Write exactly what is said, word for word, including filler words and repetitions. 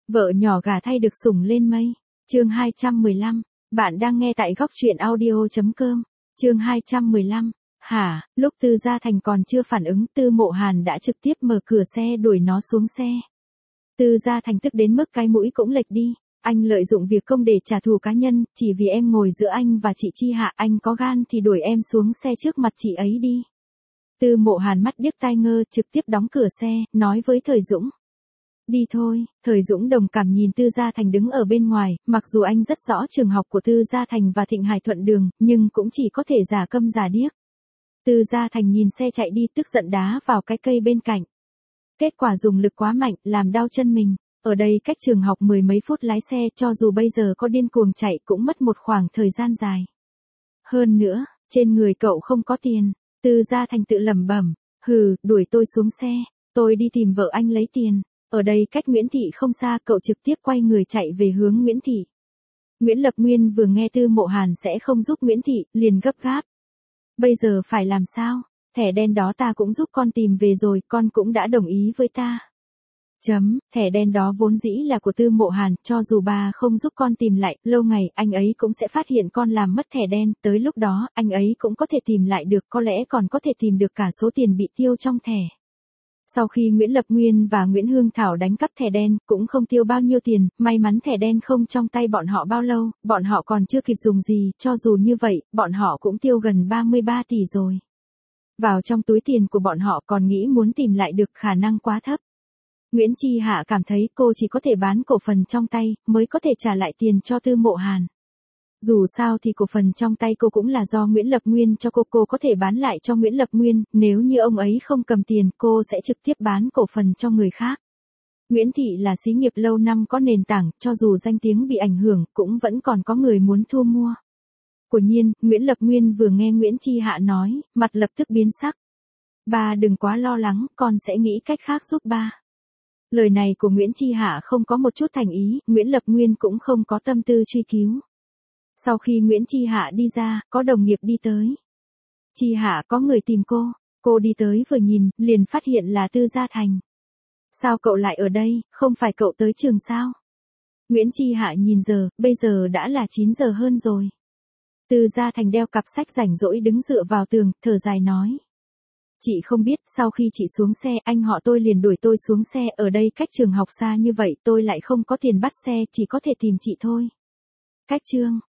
Vợ nhỏ gả thay được sủng lên mây. Chương hai trăm mười lăm. Bạn đang nghe tại góc truyện audio chấm com. Chương hai trăm mười lăm. Hả, lúc Tư Gia Thành còn chưa phản ứng, Tư Mộ Hàn đã trực tiếp mở cửa xe đuổi nó xuống xe. Tư Gia Thành tức đến mức cái mũi cũng lệch đi. Anh lợi dụng việc công để trả thù cá nhân, chỉ vì em ngồi giữa anh và chị Chi Hạ, anh có gan thì đuổi em xuống xe trước mặt chị ấy đi. Tư Mộ Hàn mắt điếc tai ngơ, trực tiếp đóng cửa xe, nói với Thời Dũng. Đi thôi. Thời Dũng đồng cảm nhìn Tư Gia Thành đứng ở bên ngoài, mặc dù anh rất rõ trường học của Tư Gia Thành và Thịnh Hải thuận đường, nhưng cũng chỉ có thể giả câm giả điếc. Tư Gia Thành nhìn xe chạy đi tức giận đá vào cái cây bên cạnh. Kết quả dùng lực quá mạnh, làm đau chân mình. Ở đây cách trường học mười mấy phút lái xe, cho dù bây giờ có điên cuồng chạy cũng mất một khoảng thời gian dài. Hơn nữa, trên người cậu không có tiền. Tư Gia Thành tự lẩm bẩm, hừ, đuổi tôi xuống xe, tôi đi tìm vợ anh lấy tiền. Ở đây cách Nguyễn Thị không xa, cậu trực tiếp quay người chạy về hướng Nguyễn Thị. Nguyễn Lập Nguyên vừa nghe Tư Mộ Hàn sẽ không giúp Nguyễn Thị, liền gấp gáp. Bây giờ phải làm sao? Thẻ đen đó ta cũng giúp con tìm về rồi, con cũng đã đồng ý với ta. Chấm, thẻ đen đó vốn dĩ là của Tư Mộ Hàn, cho dù bà không giúp con tìm lại, lâu ngày anh ấy cũng sẽ phát hiện con làm mất thẻ đen, tới lúc đó, anh ấy cũng có thể tìm lại được, có lẽ còn có thể tìm được cả số tiền bị tiêu trong thẻ. Sau khi Nguyễn Lập Nguyên và Nguyễn Hương Thảo đánh cắp thẻ đen, cũng không tiêu bao nhiêu tiền, may mắn thẻ đen không trong tay bọn họ bao lâu, bọn họ còn chưa kịp dùng gì, cho dù như vậy, bọn họ cũng tiêu gần ba mươi ba tỷ rồi. Vào trong túi tiền của bọn họ còn nghĩ muốn tìm lại được khả năng quá thấp. Nguyễn Chi Hạ cảm thấy cô chỉ có thể bán cổ phần trong tay, mới có thể trả lại tiền cho Tư Mộ Hàn. Dù sao thì cổ phần trong tay cô cũng là do Nguyễn Lập Nguyên cho cô, cô có thể bán lại cho Nguyễn Lập Nguyên, nếu như ông ấy không cầm tiền, cô sẽ trực tiếp bán cổ phần cho người khác. Nguyễn Thị là xí nghiệp lâu năm có nền tảng, cho dù danh tiếng bị ảnh hưởng, cũng vẫn còn có người muốn thu mua. Quả nhiên, Nguyễn Lập Nguyên vừa nghe Nguyễn Chi Hạ nói, mặt lập tức biến sắc. Ba đừng quá lo lắng, con sẽ nghĩ cách khác giúp ba. Lời này của Nguyễn Chi Hạ không có một chút thành ý, Nguyễn Lập Nguyên cũng không có tâm tư truy cứu. Sau khi Nguyễn Chi Hạ đi ra, có đồng nghiệp đi tới. Chi Hạ, có người tìm cô. Cô đi tới vừa nhìn, liền phát hiện là Tư Gia Thành. Sao cậu lại ở đây, không phải cậu tới trường sao? Nguyễn Chi Hạ nhìn giờ, bây giờ đã là chín giờ hơn rồi. Tư Gia Thành đeo cặp sách rảnh rỗi đứng dựa vào tường, thở dài nói. Chị không biết, sau khi chị xuống xe, anh họ tôi liền đuổi tôi xuống xe, ở đây cách trường học xa như vậy, tôi lại không có tiền bắt xe, chỉ có thể tìm chị thôi. Cách chương,